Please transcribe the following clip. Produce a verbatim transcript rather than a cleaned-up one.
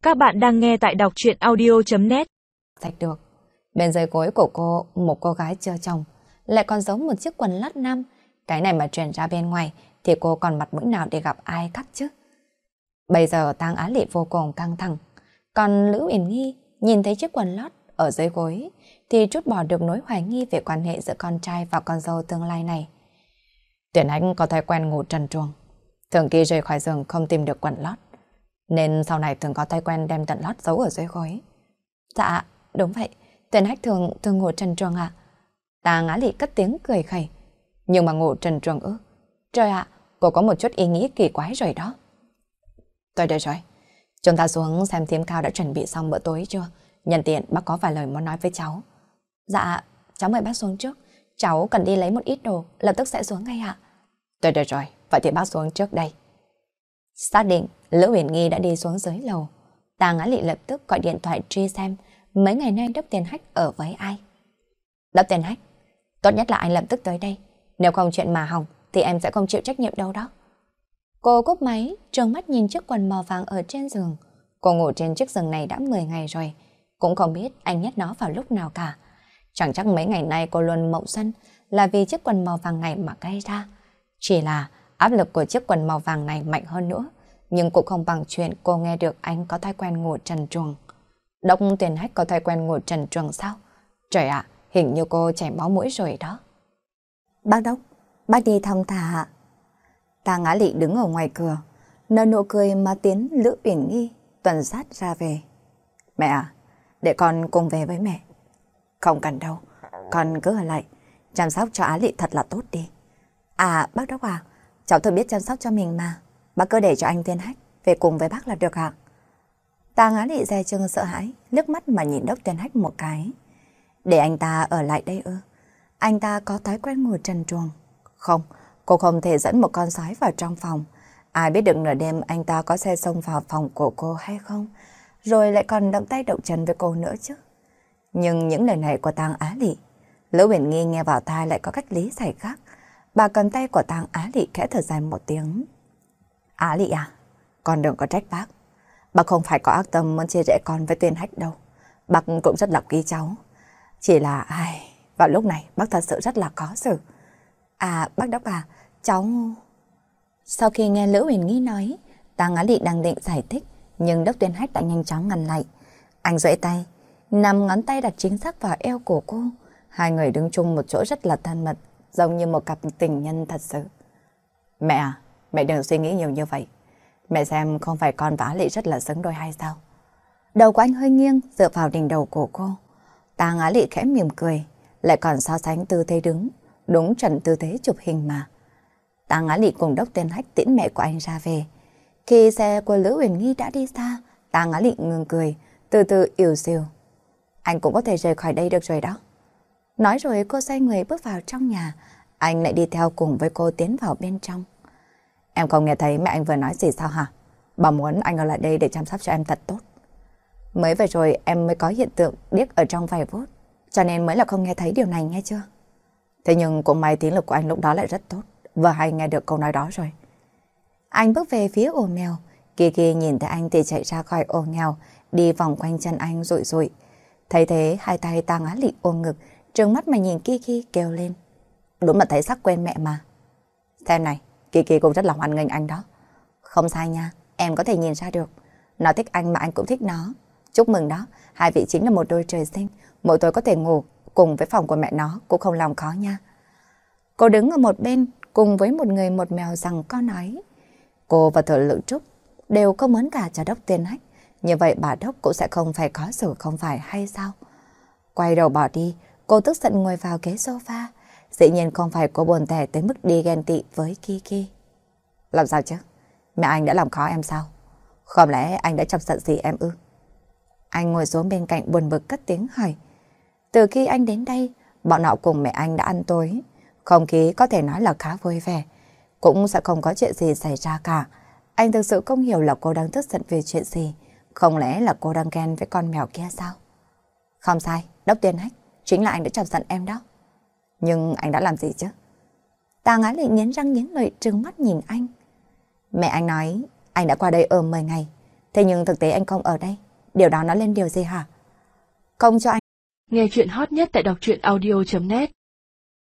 Các bạn đang nghe tại đọc truyện audio chấm net. Sạch được. Bên dưới gối của cô, một cô gái chưa chồng, lại còn giống một chiếc quần lót nam. Cái này mà truyền ra bên ngoài thì cô còn mặt mũi nào để gặp ai cắt chứ? Bây giờ Tang Á Lị vô cùng căng thẳng. Còn Lữ Uyển Nhi nhìn thấy chiếc quần lót ở dưới gối thì trút bỏ được nỗi hoài nghi về quan hệ giữa con trai và con dâu tương lai này. Tuyển Ánh có thói quen ngủ trần truồng, thường khi rời khỏi giường không tìm được quần lót, nên sau này thường có thói quen đem tận lót giấu ở dưới gối. Dạ, đúng vậy, Tuyển Hách thường thường ngủ trần truồng ạ. Tang Á Lị cất tiếng cười khẩy. Nhưng mà ngủ trần truồng ư? Trời ạ, cô có một chút ý nghĩ kỳ quái rồi đó. Tôi đây rồi. Chúng ta xuống xem Thiếm Cao đã chuẩn bị xong bữa tối chưa? Nhân tiện bác có vài lời muốn nói với cháu. Dạ, cháu mời bác xuống trước. Cháu cần đi lấy một ít đồ, lập tức sẽ xuống ngay ạ. Tôi đây rồi, vậy thì bác xuống trước đây. Xác định Lữ Uyển Nhi đã đi xuống dưới lầu, Tang Á Lị lập tức gọi điện thoại truy xem mấy ngày nay Đốc Tiền Hách ở với ai. Đốc Tiền Hách, tốt nhất là anh lập tức tới đây. Nếu không chuyện mà hỏng thì em sẽ không chịu trách nhiệm đâu đó. Cô cúp máy, trừng mắt nhìn chiếc quần màu vàng ở trên giường. Cô ngủ trên chiếc giường này đã mười ngày rồi, cũng không biết anh nhét nó vào lúc nào cả. Chẳng chắc mấy ngày nay cô luôn mộng xuân là vì chiếc quần màu vàng này mà gây ra. Chỉ là áp lực của chiếc quần màu vàng này mạnh hơn nữa, nhưng cũng không bằng chuyện cô nghe được anh có thói quen ngủ trần truồng. Đốc Tiền Hách có thói quen ngủ trần truồng sao? Trời ạ, hình như cô chảy máu mũi rồi đó. Bác Đốc, bác đi thong thả ạ. Tang Á Lị đứng ở ngoài cửa, nở nụ cười mà tiến Lữ Uyển Nhi tuần sát ra về. Mẹ à, để con cùng về với mẹ. Không cần đâu, con cứ ở lại, chăm sóc cho Á Lị thật là tốt đi. À, bác Đốc à, cháu tự biết chăm sóc cho mình mà. Bác cứ để cho anh Tiền Hách về cùng với bác là được ạ. Tang Á Lị dè chừng sợ hãi, liếc mắt mà nhìn Đốc Tiền Hách một cái. Để anh ta ở lại đây ư? Anh ta có thói quen ngủ trần truồng. Không, cô không thể dẫn một con sói vào trong phòng. Ai biết được nửa đêm anh ta có xe xông vào phòng của cô hay không? Rồi lại còn động tay động chân với cô nữa chứ. Nhưng những lời này của Tang Á Lị, Lữ Uyển Nhi nghe vào tai lại có cách lý giải khác. Bà cầm tay của Tang Á Lị khẽ thở dài một tiếng. Á Lị à, con đừng có trách bác. Bác không phải có ác tâm muốn chia rẽ con với Tiền Hách đâu. Bác cũng rất là quý cháu. Chỉ là, ai, vào lúc này bác thật sự rất là khó xử. À, bác Đốc à, cháu... Sau khi nghe Lữ Uyển Nhi nói, Tang Á Lị đang định giải thích, nhưng Đốc Tiền Hách đã nhanh chóng ngăn lại. Anh duỗi tay, nằm ngón tay đặt chính xác vào eo của cô. Hai người đứng chung một chỗ rất là thân mật, giống như một cặp tình nhân thật sự. Mẹ à, mẹ đừng suy nghĩ nhiều như vậy. Mẹ xem không phải con và Á Lị rất là xứng đôi hay sao? Đầu của anh hơi nghiêng dựa vào đỉnh đầu của cô. Tang Á Lị khẽ mỉm cười, lại còn so sánh tư thế đứng, đúng chuẩn tư thế chụp hình mà. Tang Á Lị cùng Đốc Tiền Hách tiễn mẹ của anh ra về. Khi xe của Lữ Uyển Nhi đã đi xa, Tang Á Lị ngừng cười, từ từ yếu xìu. Anh cũng có thể rời khỏi đây được rồi đó. Nói rồi cô xoay người bước vào trong nhà, anh lại đi theo cùng với cô tiến vào bên trong. Em không nghe thấy mẹ anh vừa nói gì sao hả? Bà muốn anh ở lại đây để chăm sóc cho em thật tốt. Mới vừa rồi em mới có hiện tượng điếc ở trong vài phút, cho nên mới là không nghe thấy điều này, nghe chưa? Thế nhưng cũng may tiếng lực của anh lúc đó lại rất tốt, vừa hay nghe được câu nói đó rồi. Anh bước về phía ổ mèo, Kiki nhìn thấy anh thì chạy ra khỏi ổ mèo, đi vòng quanh chân anh rụi rụi. Thấy thế, hai tay Tang Á Lị ôm ngực, trừng mắt mà nhìn Kiki kêu lên. Đúng là thấy sắc quên mẹ mà. Xem này, Kiki cũng rất là hoan nghênh anh đó. Không sai nha, em có thể nhìn ra được. Nó thích anh mà anh cũng thích nó. Chúc mừng đó, hai vị chính là một đôi trời sinh. Mỗi tối có thể ngủ cùng với phòng của mẹ nó cũng không làm khó nha. Cô đứng ở một bên cùng với một người một mèo rằng có nói. Cô và Thừa Lượng Trúc đều không muốn cả cho Đốc Tiền Hách. Như vậy bà Đốc cũng sẽ không phải có xử không phải hay sao? Quay đầu bỏ đi, cô tức giận ngồi vào ghế sofa. Dĩ nhiên không phải cô buồn tẻ tới mức đi ghen tị với Kiki. Làm sao chứ? Mẹ anh đã làm khó em sao? Không lẽ anh đã chọc giận gì em ư? Anh ngồi xuống bên cạnh buồn bực cất tiếng hỏi. Từ khi anh đến đây, bọn họ cùng mẹ anh đã ăn tối. Không khí có thể nói là khá vui vẻ. Cũng sẽ không có chuyện gì xảy ra cả. Anh thực sự không hiểu là cô đang tức giận về chuyện gì. Không lẽ là cô đang ghen với con mèo kia sao? Không sai, Đốc Tiền Hách, chính là anh đã chọc giận em đó. Nhưng anh đã làm gì chứ? Tang Á Lị nghiến răng nghiến lợi trừng mắt nhìn anh. Mẹ anh nói anh đã qua đây ở mười ngày. Thế nhưng thực tế anh không ở đây. Điều đó nói lên điều gì hả? Không cho anh. Nghe chuyện hot nhất tại đọc truyện audio chấm net